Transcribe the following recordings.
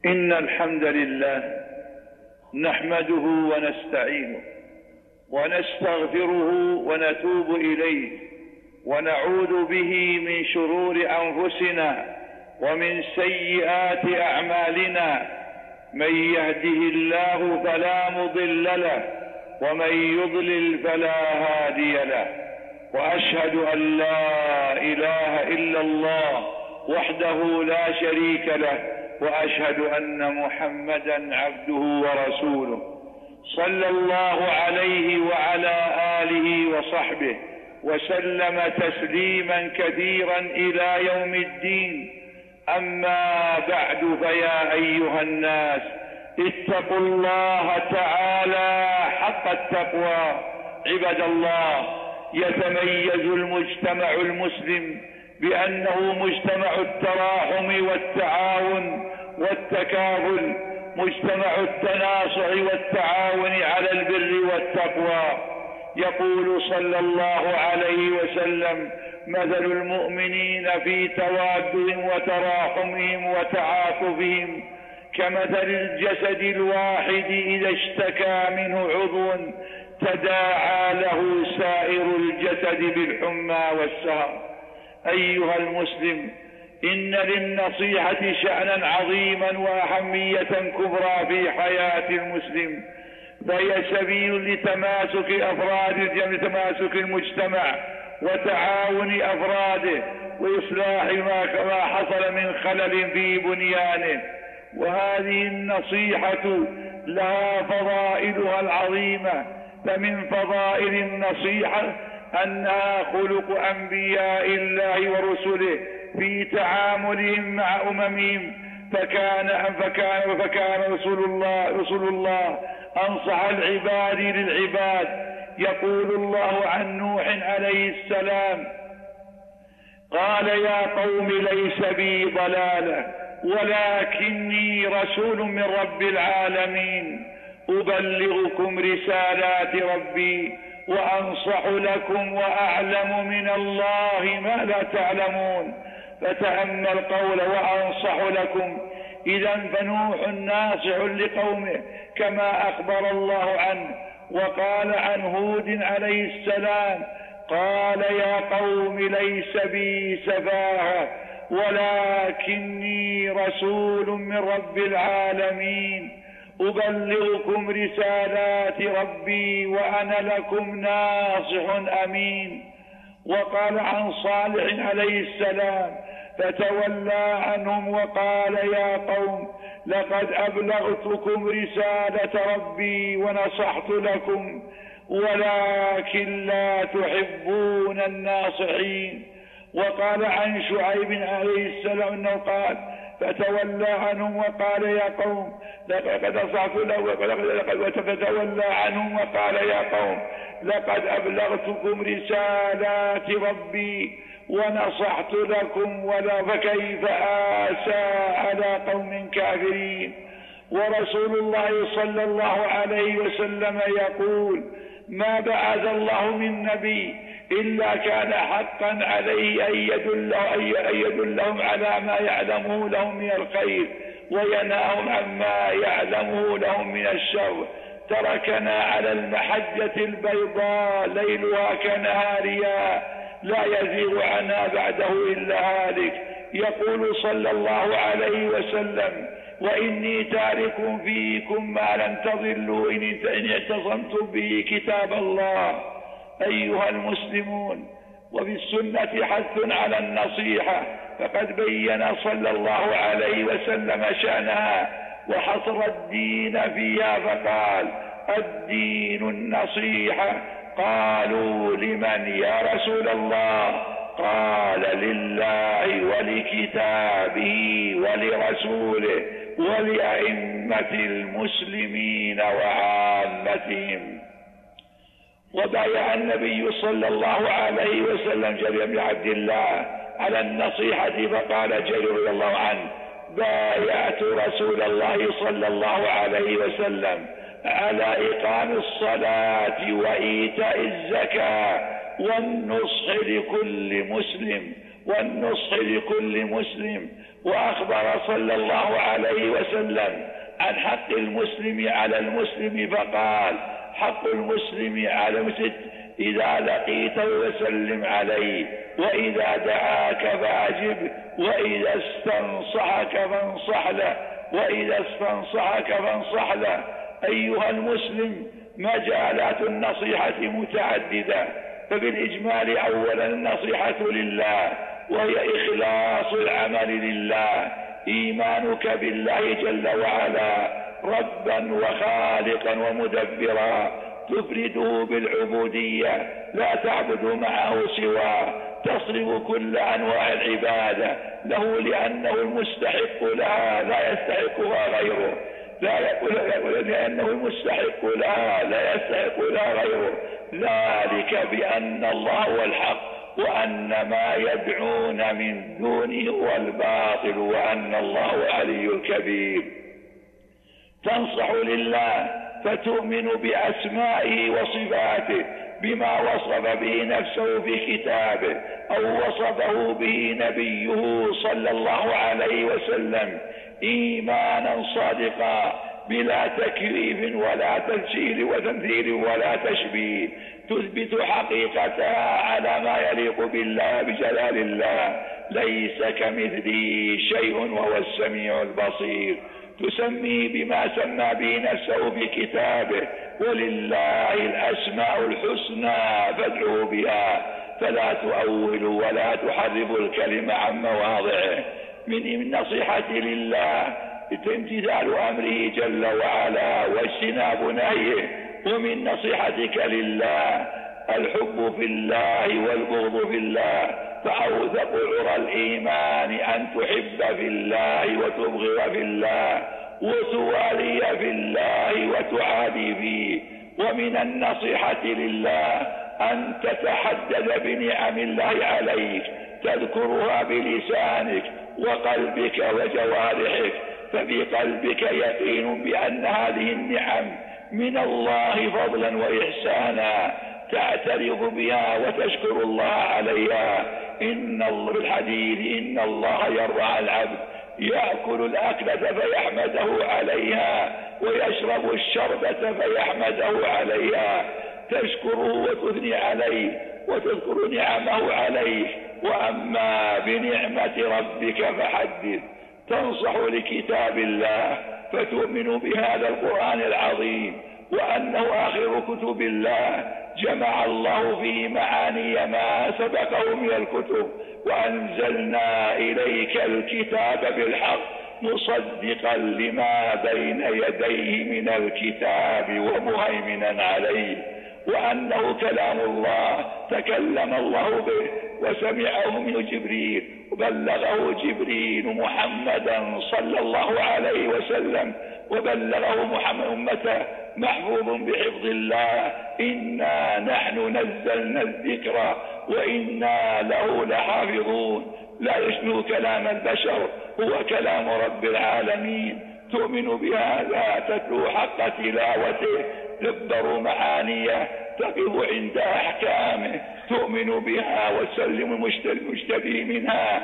إن الحمد لله نحمده ونستعينه ونستغفره ونتوب إليه ونعوذ به من شرور أنفسنا ومن سيئات أعمالنا. من يهده الله فلا مضل له ومن يضلل فلا هادي له، وأشهد أن لا إله إلا الله وحده لا شريك له، وأشهد أن محمدا عبده ورسوله صلى الله عليه وعلى آله وصحبه وسلم تسليما كثيرا إلى يوم الدين. أما بعد، فيا أيها الناس اتقوا الله تعالى حق التقوى. عباد الله، يتميز المجتمع المسلم بأنه مجتمع التراحم والتعاون والتكافل، مجتمع التناصح والتعاون على البر والتقوى. يقول صلى الله عليه وسلم: مثل المؤمنين في توادهم وتراحمهم وتعاطفهم كمثل الجسد الواحد إذا اشتكى منه عضو تداعى له سائر الجسد بالحمى والسهر. أيها المسلم، إن للنصيحة شأنا عظيما وأهمية كبرى في حياة المسلم، فهي سبيل لتماسك تماسك المجتمع وتعاون أفراده وإصلاح ما حصل من خلل في بنيانه. وهذه النصيحة لها فضائلها العظيمة. فمن فضائل النصيحة أنها خلق أنبياء الله ورسله في تعاملهم مع أممهم، فكان رسول الله أنصح العباد للعباد. يقول الله عن نوح عليه السلام: قال يا قوم ليس بي ضلالة ولكني رسول من رب العالمين، أبلغكم رسالات ربي وأنصح لكم وأعلم من الله ما لا تعلمون. فتأمل قول وأنصح لكم. إذن فنوح ناصح لقومه كما أخبر الله عنه. وقال عن هود عليه السلام: قال يا قوم ليس بي سفاهة ولكني رسول من رب العالمين، أبلغكم رسالات ربي وأنا لكم ناصح أمين. وقال عن صالح عليه السلام: فتولى عنهم وقال يا قوم لقد أبلغتكم رسالة ربي ونصحت لكم ولكن لا تحبون الناصحين. وقال عن شعيب عليه السلام أنه قال: فتولى عنهم وقال يا قوم لقد نصحت لكم، فتولى عنهم وقال يا قوم لقد أبلغتكم رسالات ربي ونصحت لكم فكيف آسى على قوم كافرين. ورسول الله صلى الله عليه وسلم يقول: ما بعث الله من نبي إلا كان حقا عليه أن يدلهم على ما يعلمه لهم من الخير وينهاهم عما يعلمه لهم من الشر. تركنا على المحجة البيضاء ليلها كنهارها لا يزيغ عنها بعده إلا هالك. يقول صلى الله عليه وسلم: وإني تارك فيكم ما لن تضلوا إن اعتصمتم به كتاب الله. أيها المسلمون، وفي السنة حث على النصيحة، فقد بين صلى الله عليه وسلم شأنها وحصر الدين فيها فقال: الدين النصيحة. قالوا: لمن يا رسول الله؟ قال: لله ولكتابه ولرسوله ولأئمة المسلمين وعامتهم. وبايع النبي صلى الله عليه وسلم جرير بن عبد الله على النصيحة، فقال جرير رضي الله عنه: بايعت رسول الله صلى الله عليه وسلم على إقام الصلاة وإيتاء الزكاة والنصح لكل مسلم وأخبر صلى الله عليه وسلم عن حق المسلم على المسلم فقال: حق المسلم على المسلم إذا لقيته فسلم عليه، وإذا دعاك فأجب، وإذا استنصحك فانصح له. أيها المسلم، مجالات النصيحة متعددة، فبالإجمال أولا النصيحة لله، وهي إخلاص العمل لله، إيمانك بالله جل وعلا ربا وخالقا ومدبرا، تفرده بالعبودية، لا تعبد معه سواه، تصرف كل أنواع العبادة له لأنه المستحق لها لا يستحقها غيره، لأنه المستحق لها لا يستحق لها غيره، ذلك بأن الله هو الحق، وأن ما يدعون من دونه هو الباطل، وأن الله علي الكبير. تنصح لله فتؤمن بأسمائه وصفاته، بما وصف به نفسه في كتابه أو وصفه به نبيه صلى الله عليه وسلم إيمانا صادقا بلا تكييف ولا تمثيل وتمثيل ولا تشبيه، تثبت حقيقتها على ما يليق بالله بجلال الله، ليس كمثله شيء وهو السميع البصير. تسميه بما سمى به نفسه في كتابه: ولله الأسماء الحسنى فادعوا بها، فلا تؤولوا ولا تحرفوا الكلمة عن مواضعه. من النصيحة لله امتثال أمره جل وعلا واجتناب نهيه، ومن نصيحتك لله الحب في الله والبغض في الله، فأوثق عرى الإيمان أن تحب في الله وتبغض في الله وتوالي في الله وتعادي فيه. ومن النصيحة لله أن تتحدث بنعم الله عليك، تذكرها بلسانك وقلبك وجوارحك، ففي قلبك يقين بأن هذه النعم من الله فضلا وإحسانا، تعترف بها وتشكر الله عليها. في الحديث: إن الله يرعى العبد يأكل الأكلة فيحمده عليها، ويشرب الشربة فيحمده عليها، تشكره وتثني عليه وتذكر نعمه عليه. وأما بنعمة ربك فحدث. تنصح لكتاب الله فتؤمن بهذا القرآن العظيم وأنه آخر كتب الله، جمع الله فيه معاني ما سبقه من الكتب، وأنزلنا إليك الكتاب بالحق مصدقا لما بين يديه من الكتاب ومهيمنا عليه، وأنه كلام الله تكلم الله به وسمعه من جبريل وبلغه جبريل محمدا صلى الله عليه وسلم، وبلغه محمد أمته محفوظ بحفظ الله. إنا نحن نزلنا الذكر وإنا له لحافظون. لا يشبه كلام البشر، هو كلام رب العالمين. تؤمن بهذا، تتلو حق تلاوته، تدبر معانيه، تقف عند أحكامه، تؤمن بها وتسلم المشتبه منها،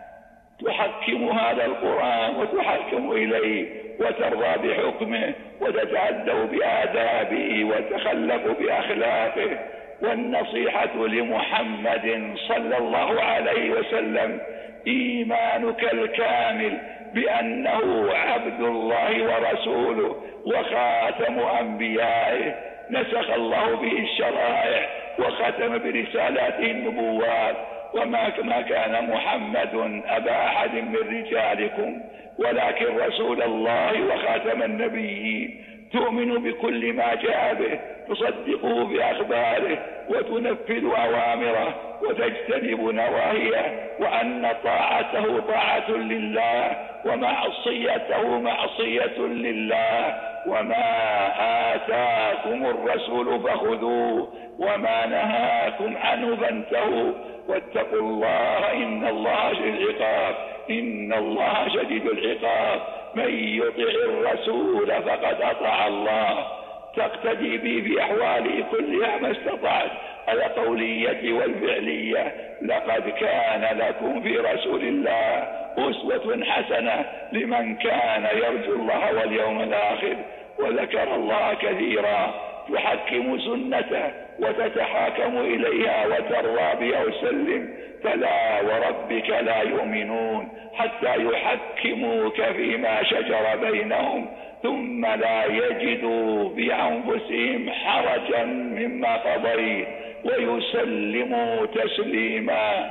تحكم هذا القرآن وتحكم إليه وترضى بحكمه وتتأدب بآدابه وتخلق بأخلاقه. والنصيحة لمحمد صلى الله عليه وسلم إيمانك الكامل بأنه عبد الله ورسوله وخاتم أنبيائه، نسخ الله به الشرائع وختم برسالاته النبوات. وما كان محمد أبا أحد من رجالكم ولكن رسول الله وخاتم النبيين. تؤمن بكل ما جاء به، تصدقه بأخباره وتنفذ أوامره وتجتنب نواهيه، وأن طاعته طاعة لله ومعصيته معصية لله. وما آتاكم الرسول فخذوه وما نهاكم عنه فانتهوا واتقوا الله إن الله شديد العقاب. إن الله شديد العقاب. من يطع الرسول فقد أطاع الله. تقتدي به في أحواله كلها ما استطعت، القولية والفعلية. لقد كان لكم في رسول الله أسوة حسنة لمن كان يرجو الله واليوم الآخر وذكر الله كثيرا. تحكم سنته وتتحاكم إليها وترضى بها وسلم. فلا وربك لا يؤمنون حتى يحكموك فيما شجر بينهم ثم لا يجدوا بأنفسهم حرجا مما قضيت ويسلموا تسليما.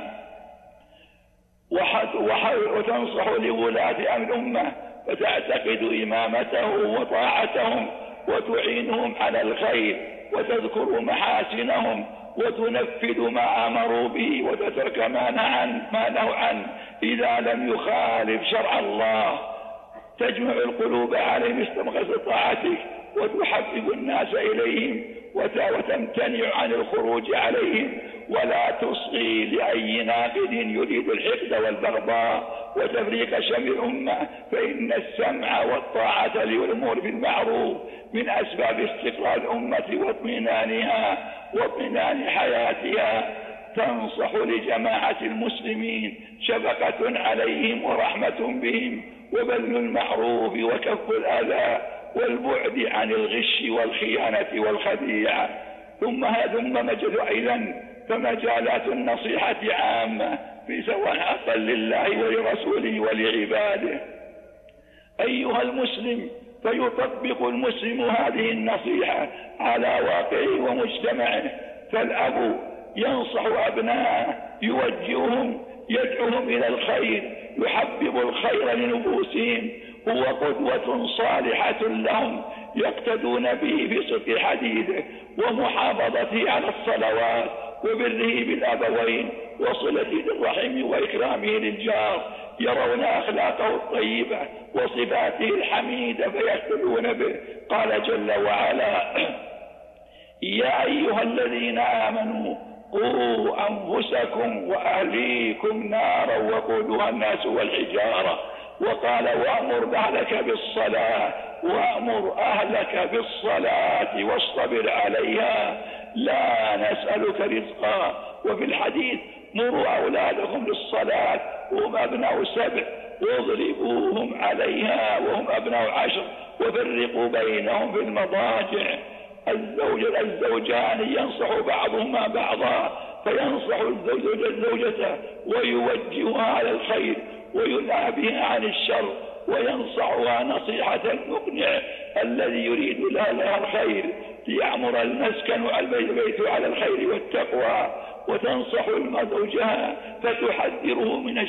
وتنصح لولاة أمر الأمة فتعتقد إمامته وطاعتهم وتعينهم على الخير وتذكر محاسنهم وتنفذ ما أمروا به وتترك ما نهوا عنه إذا لم يخالف شرع الله. تجمع القلوب عليهم استمغز طاعتك وتحبب الناس إليهم وتمتنع عن الخروج عليهم ولا تصغي لأي ناقد يريد الحقد والبغضاء وتفريق شمل الأمة. فإن السمع والطاعة للأمور بالمعروف من أسباب استقرار الأمة واطمئنانها واطمئنان حياتها. تنصح لجماعة المسلمين شفقة عليهم ورحمة بهم وبذل المعروف وكف الأذى والبعد عن الغش والخيانة والخديعة. ثم فمجالات النصيحة عامة في سواء حقا لله ولرسوله ولعباده. أيها المسلم، فيطبق المسلم هذه النصيحة على واقعه ومجتمعه. فالأب ينصح أبناءه يوجههم يدعوهم إلى الخير يحبب الخير لنفوسهم. هو قدوة صالحة لهم يقتدون به في صدق حديثه ومحافظته على الصلوات وبره بالأبوين وصلة الرحم وإكرامه للجار. يرون أخلاقه الطيبة وصفاته الحميدة فيقتدون به. قال جل وعلا: يا أيها الذين آمنوا قوا أنفسكم وأهليكم نارا وقودها الناس والحجارة. وقال: وأمر أهلك بالصلاة واصطبر عليها لا نسألك رزقا. وفي الحديث: مروا أولادكم للصلاة وهم أبناء 7 واضربوهم عليها وهم أبناء 10 وفرقوا بينهم في المضاجع. الزوجان ينصح بعضهما بعضا، فينصح الزوج زوجته ويوجهها على الخير وينهى بها عن الشر وينصحها نصيحة المقنع الذي يريد لها الخير ليعمر المسكن والبيت على الخير والتقوى. وتنصح زوجها فتحذره من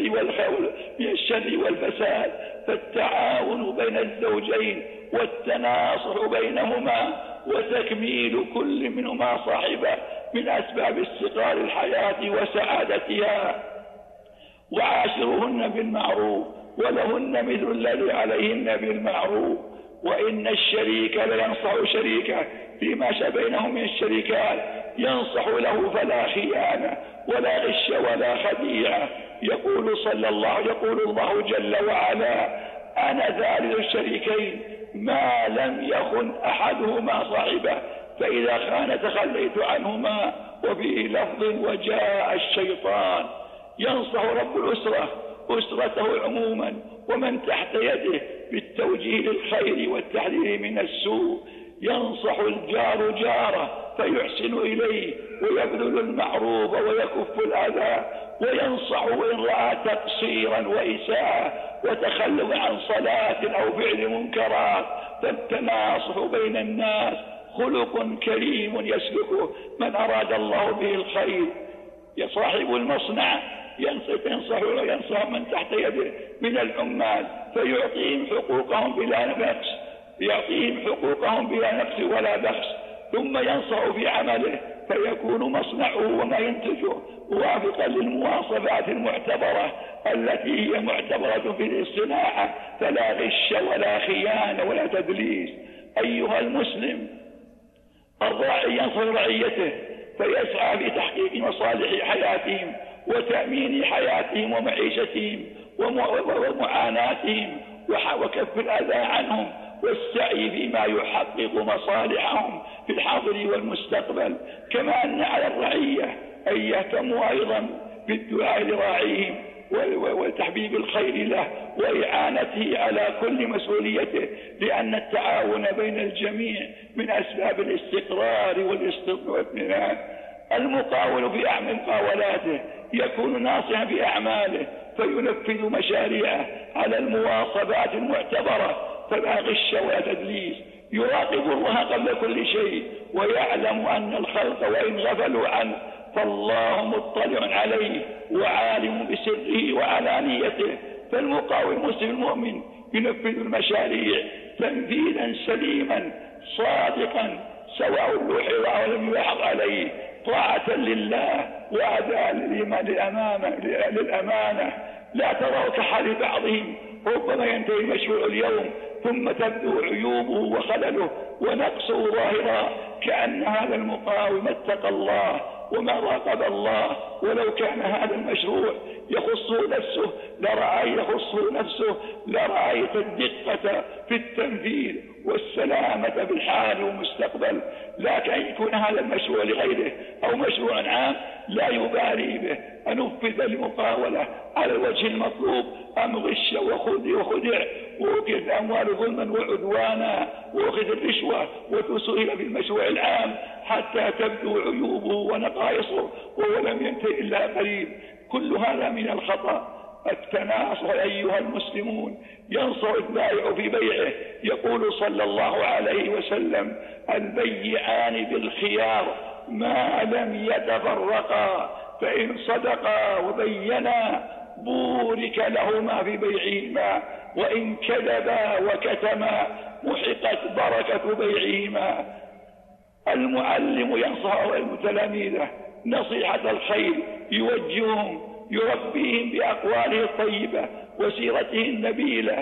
الشر والفساد. فالتعاون بين الزوجين والتناصح بينهما وتكميل كل منهما صاحبه من أسباب استقرار الحياة وسعادتها. وعاشرهن بالمعروف ولهن مثل الذي عليهن بالمعروف. وإن الشريك لينصح شريكه فيما بينهم من الشركات ينصح له فلا خيانة ولا غش ولا خديعة. يقول الله جل وعلا: أنا ثالث الشريكين ما لم يخن أحدهما صاحبه فإذا خان تخليت عنهما. وفي لفظ: وجاء الشيطان. ينصح رب الأسرة أسرته عموما ومن تحت يده بالتوجيه للخير والتحذير من السوء. ينصح الجار جاره فيحسن إليه ويبذل المعروف ويكف الأذى. وينصح وإن رأى تقصيرا وإساءة وتخلف عن صلاة أو فعل منكرات. فالتناصح بين الناس خلق كريم يسلكه من أراد الله به الخير. صاحب المصنع ينصح من تحت يده من العمال فيعطيهم حقوقهم بلا نقص ولا بخس. ثم ينصح في عمله فيكون مصنعه وما ينتجه موافقا للمواصفات المعتبرة التي هي معتبرة في الصناعة. فلا غش ولا خيانة ولا تدليس. أيها المسلم، الراعي ينصح رعيته فيسعى في تحقيق مصالح حياتهم وتأمين حياتهم ومعيشتهم ومعاناتهم وكف الأذى عنهم والسعي فيما يحقق مصالحهم في الحاضر والمستقبل، كما أن على الرعية أن يهتموا أيضا بالدعاء لراعيهم وتحبيب الخير له وإعانته على كل مسؤوليته، لأن التعاون بين الجميع من أسباب الاستقرار والاطمئنان. المقاول في مقاولاته يكون ناصحا في أعماله فينفذ مشاريعه على المواصفات المعتبرة، فلا غش ولا تدليس، يراقب الله قبل كل شيء ويعلم أن الخلق وإن غفلوا عنه فالله مطلع عليه وعالم بسره وعلانيته. فالمقاول المسلم المؤمن ينفذ المشاريع تنفيذا سليما صادقا، سواء لوحظ أو لم يلحظ عليه، طاعة لله وأداء للأمانة. لا تروا كحال بعضهم، ربما ينتهي المشروع اليوم ثم تبدو عيوبه وخلله ونقصه ظاهرا، كأن هذا المقاوم اتقى الله وما راقب الله، ولو كان هذا المشروع يخصه نفسه لرأيت الدقة في التنفيذ والسلامة بالحال والمستقبل. لكن يكون هذا المشروع لغيره أو مشروع عام لا يبالي به، أنفذ المقاولة على الوجه المطلوب أم غش وخدع وأخذ أموال ظلما وعدوانا وأخذ الرشوة وتسهل في المشروع العام حتى تبدو عيوبه ونقائصه وهو لم ينتهي إلا قليل. كل هذا من الخطأ. التناصح أيها المسلمون، ينصر البائع في بيعه، يقول صلى الله عليه وسلم: البيعان بالخيار ما لم يتفرقا، فإن صدقا وبينا بورك لهما في بيعهما، وإن كذبا وكتما محقت بركة بيعهما. المعلم ينصح تلاميذه نصيحة الخير، يوجههم يربيهم بأقواله الطيبة وسيرته النبيلة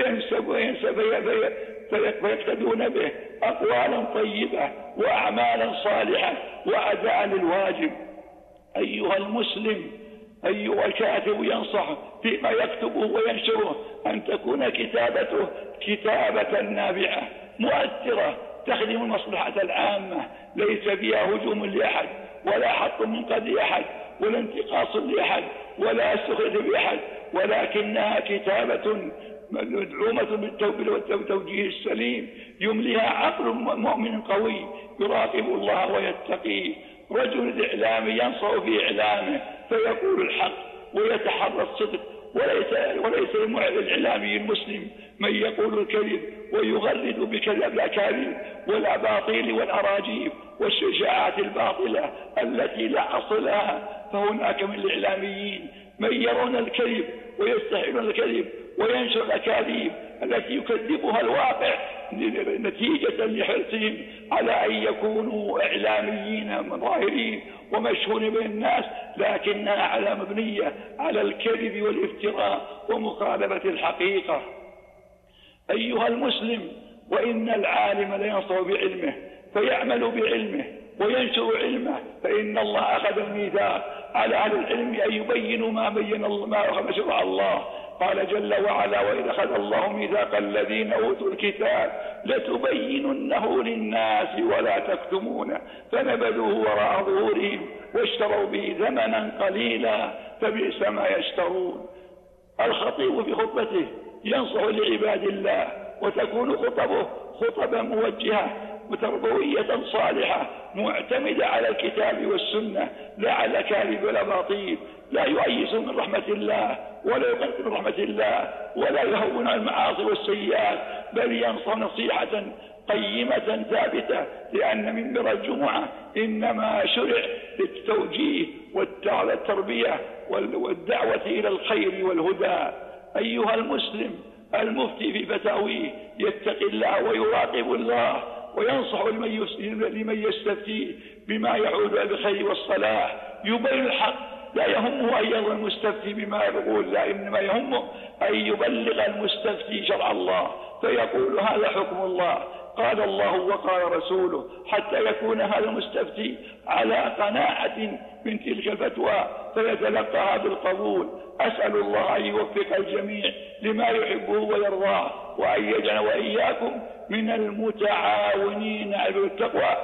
فيقتدون به أقوالا طيبة وأعمالا صالحة وأداء للواجب. أيها المسلم، أيها الكاتب ينصح فيما يكتبه وينشره أن تكون كتابته كتابة نافعة مؤثرة تخدم المصلحة العامة، ليس فيها هجوم لأحد ولا حط منقذ لأحد ولا انتقاص لأحد ولا سخط بأحد، ولكنها كتابة مدعومة بالتوجيه السليم يمليها عقل مؤمن قوي يراقب الله ويتقيه. رجل الإعلام ينصح في إعلامه فيقول الحق ويتحرى الصدق، وليس الإعلامي المسلم من يقول الكذب ويغرد بكذب الأكاذيب والأباطيل والأراجيف والشجاعات الباطلة التي لا أصل لها. فهناك من الإعلاميين من يرون الكذب ويستحيلون الكذب وينشر الأكاذيب التي يكذبها الواقع نتيجة لحرصهم على أن يكونوا إعلاميين ظاهرين ومشهورين بين الناس، لكنها على مبنية على الكذب والافتراء ومخالفة الحقيقة. أيها المسلم، وإن العالم لينصح بعلمه فيعمل بعلمه وينشر علمه، فإن الله أخذ الميثاق على أهل العلم أن يبينوا ما شرع الله. قال جل وعلا: وإذا أخذ الله ميثاق الذين أوتوا الكتاب لتبيننه للناس ولا تكتمونه فنبذوه وراء ظهورهم واشتروا به ثمنا قليلا فبئس ما يشترون. الخطيب في خطبته ينصح لعباد الله، وتكون خطبه خطبا موجهة وتربوية صالحة معتمدة على الكتاب والسنة لا على كاذب ولا باطيل، لا يؤيس من رحمة الله ولا يقنط من رحمة الله ولا يهون على المعاصي والسيئات، بل ينصح نصيحة قيمة ثابتة، لأن منبر الجمعة إنما شرع للتوجيه والتربية والدعوة إلى الخير والهدى. أيها المسلم، المفتي في فتاويه يتقي الله ويراقب الله وينصح لمن يستفتيه بما يعود على الخير والصلاح، يبين الحق، لا يهمه أن يرضى المستفتي بما يقول، لا، إنما يهمه أن يبلغ المستفتي شرع الله فيقول هذا حكم الله قال الله وقال رسوله، حتى يكون هذا المستفتي على قناعة من تلك الفتوى فيتلقاها بالقبول. أسأل الله أن يوفق الجميع لما يحبه ويرضاه، وأن يجعل وإياكم من المتعاونين على التقوى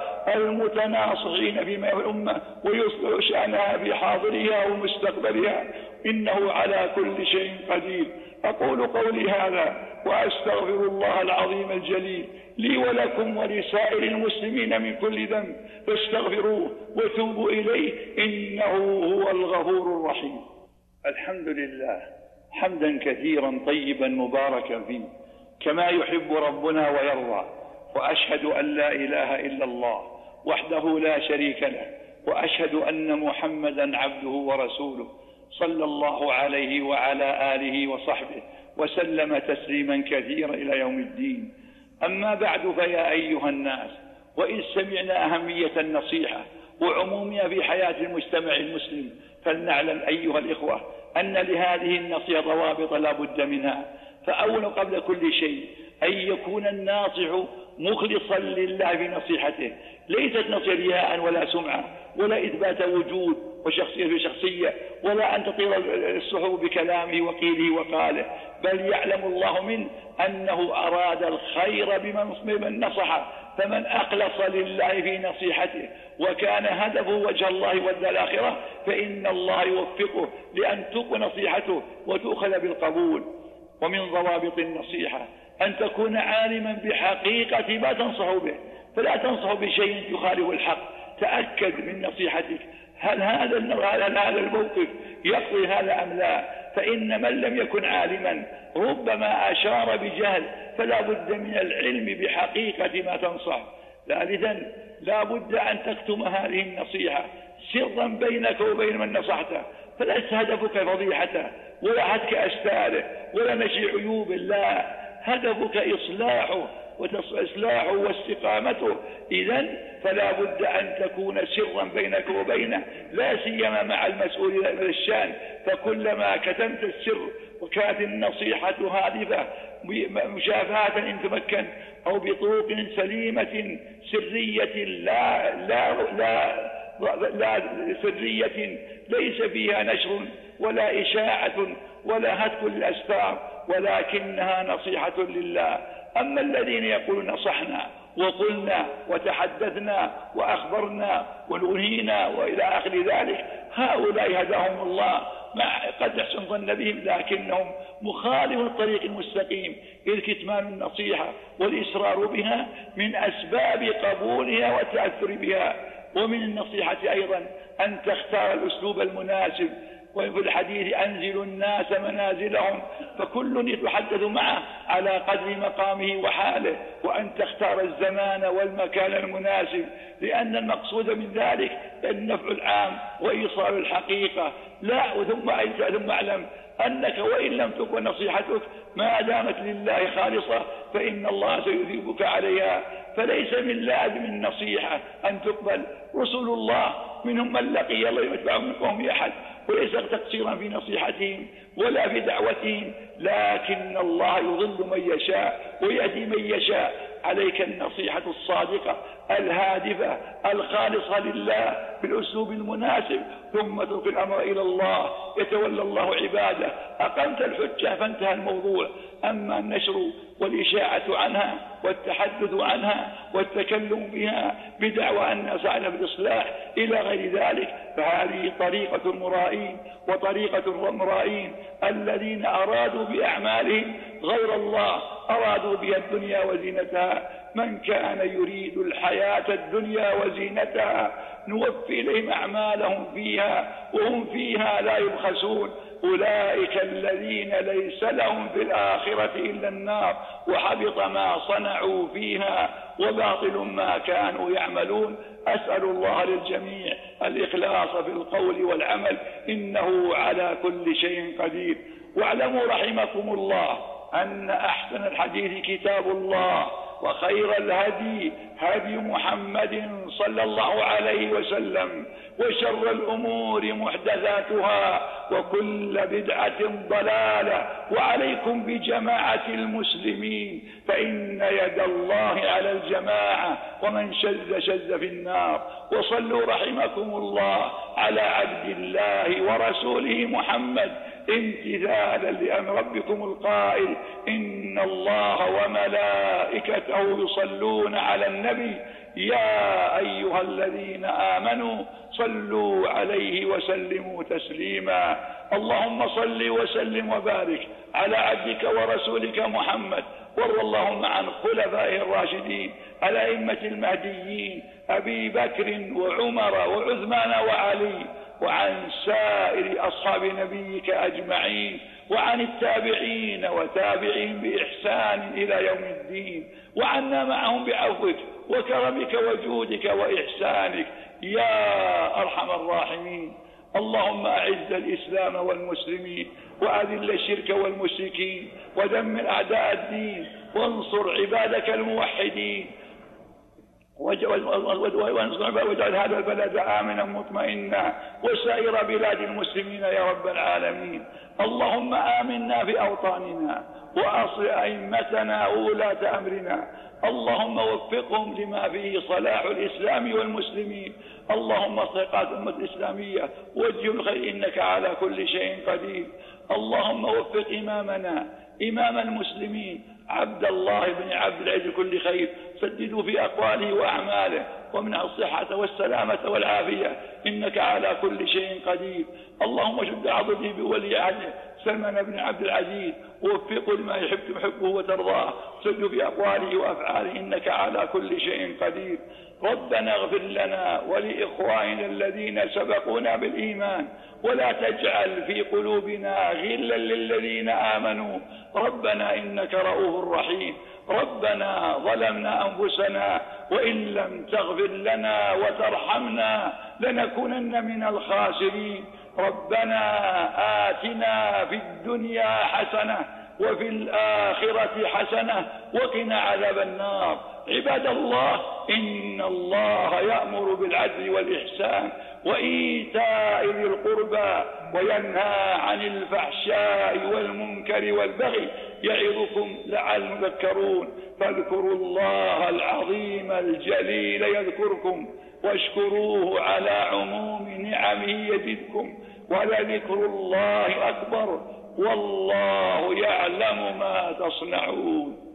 المتناصحين فيما في الأمة ويصلح شأنها في حاضرها ومستقبلها، إنه على كل شيء قدير. أقول قولي هذا وأستغفر الله العظيم الجليل لي ولكم ولسائر المسلمين من كل ذنب، فاستغفروه وتوبوا إليه إنه هو الغفور الرحيم. الحمد لله حمدا كثيرا طيبا مباركا فيه كما يحب ربنا ويرضى، وأشهد أن لا إله إلا الله وحده لا شريك له، وأشهد أن محمدا عبده ورسوله صلى الله عليه وعلى آله وصحبه وسلم تسليما كثيرا إلى يوم الدين. أما بعد، فيا أيها الناس، وإن سمعنا أهمية النصيحة وعمومها في حياة المجتمع المسلم، فلنعلم أيها الإخوة أن لهذه النصيحة ضوابط لا بد منها. فأولا قبل كل شيء أن يكون الناصح مخلصا لله في نصيحته، ليست نصيحة رياء ولا سمعة ولا إثبات وجود وشخصية في شخصية، ولا أن تطير السحب بكلامه وقيله وقاله، بل يعلم الله منه أنه أراد الخير بمن نصح. فمن أخلص لله في نصيحته وكان هدفه وجه الله والدار الآخرة، فإن الله يوفقه لأن تقبل نصيحته وتؤخذ بالقبول. ومن ضوابط النصيحة أن تكون عالما بحقيقة ما تنصح به، فلا تنصح بشيء يخالف الحق. تأكد من نصيحتك، هل هذا الموقف يقضي هذا أم لا؟ فإن من لم يكن عالما ربما أشار بجهل، فلا بد من العلم بحقيقة ما تنصح. ثالثا، لا بد أن تكتم هذه النصيحة سرا بينك وبين من نصحته، فليس هدفك فضيحته ولا هتك أستاره ولا نشي عيوبه، لا، هدفك إصلاحه واستقامته. إذن فلا بد أن تكون سرا بينك وبينه، لا سيما مع المسؤول من الشأن، فكلما كتمت السر وكانت النصيحة هادفة مشافهة إن تمكن، أو بطرق سليمة سرية لا سرية ليس فيها نشر ولا إشاعة ولا هتك للأستار، ولكنها نصيحة لله. أما الذين يقولون نصحنا وقلنا وتحدثنا وأخبرنا ونهينا وإلى آخر ذلك، هؤلاء هداهم الله، قد يحسن ظن بهم، لكنهم مخالف الطريق المستقيم، إذ كتمان النصيحة والإصرار بها من أسباب قبولها والتأثر بها. ومن النصيحة أيضا أن تختار الأسلوب المناسب، وفي الحديث أنزل الناس منازلهم، فكل يتحدث معه على قدر مقامه وحاله، وأن تختار الزمان والمكان المناسب، لأن المقصود من ذلك النفع العام وإيصال الحقيقة. لا، ثم اعلم أنك وإن لم تكن نصيحتك ما دامت لله خالصة فإن الله سيثيبك عليها. فليس من لازم النصيحة أن تقبل. رسول الله منهم من لقي الله يتبع من قوم أحد، وليس تقصيرا في نصيحتهم ولا في دعوتهم، لكن الله يضل من يشاء ويهدي من يشاء. عليك النصيحة الصادقة الهادفة الخالصة لله بالأسلوب المناسب، ثم تلقي الأمر إلى الله، يتولى الله عباده. أقمت الحجة فانتهى الموضوع. أما النشر والإشاعة عنها والتحدث عنها والتكلم بها بدعوى أن سعنا بالإصلاح إلى غير ذلك، فهذه طريقة المرائين وطريقة المرائين الذين أرادوا بأعمالهم غير الله، أرادوا بها الدنيا وزينتها. من كان يريد الحياة الدنيا وزينتها نوفي إليهم أعمالهم فيها وهم فيها لا يبخسون. أولئك الذين ليس لهم في الآخرة إلا النار وحبط ما صنعوا فيها وباطل ما كانوا يعملون. أسأل الله للجميع الإخلاص في القول والعمل، إنه على كل شيء قدير. واعلموا رحمكم الله أن أحسن الحديث كتاب الله، وخير الهدي هدي محمد صلى الله عليه وسلم، وشر الأمور محدثاتها، وكل بدعة ضلالة. وعليكم بجماعة المسلمين، فإن يد الله على الجماعة، ومن شذ شذ في النار. وصلوا رحمكم الله على عبد الله ورسوله محمد، امتثالا لأمر ربكم القائل: إن الله وملائكته يصلون على النبي يا أيها الذين آمنوا صلوا عليه وسلموا تسليما. اللهم صل وسلم وبارك على عبدك ورسولك محمد، وارض اللهم عن خلفائه الراشدين الأئمة المهديين أبي بكر وعمر وعثمان وعلي، وعن سائر أصحاب نبيك أجمعين، وعن التابعين وتابعين بإحسان إلى يوم الدين، وعنا معهم بعفوك وكرمك وجودك وإحسانك يا أرحم الراحمين. اللهم أعز الإسلام والمسلمين، وأذل الشرك والمشركين، ودمر أعداء الدين، وانصر عبادك الموحدين، واجعل هذا البلد آمنا مطمئنا، وسائر بلاد المسلمين يا رب العالمين. اللهم آمنا في أوطاننا، وأصل أئمتنا وولاة أمرنا، اللهم وفقهم لما فيه صلاح الإسلام والمسلمين. اللهم اصلح الأمة الإسلامية وجه الخير، إنك على كل شيء قدير. اللهم وفق إمامنا إمام المسلمين عبد الله بن عبد العزيز كل خير، سددوا في أقواله وأعماله، ومنع الصحة والسلامة والعافية، إنك على كل شيء قدير. اللهم شد عضده بولي عهده سلمان بن عبد العزيز، ووفقه لما تحبه وترضاه، سدوا في أقواله وأفعاله، إنك على كل شيء قدير. ربنا اغفر لنا ولإخواننا الذين سبقونا بالإيمان، ولا تجعل في قلوبنا غلا للذين آمنوا، ربنا إنك رؤوف رحيم. ربنا ظلمنا أنفسنا، وإن لم تغفر لنا وترحمنا لنكونن من الخاسرين. ربنا آتنا في الدنيا حسنة وفي الآخرة حسنة وقنا عذاب النار. عباد الله، إن الله يأمر بالعدل والإحسان وإيتاء ذي القربى، وينهى عن الفحشاء والمنكر والبغي، يعظكم لعلكم تذكرون. فاذكروا الله العظيم الجليل يذكركم، واشكروه على عموم نعمه يزدكم، ولذكر الله أكبر، والله يعلم ما تصنعون.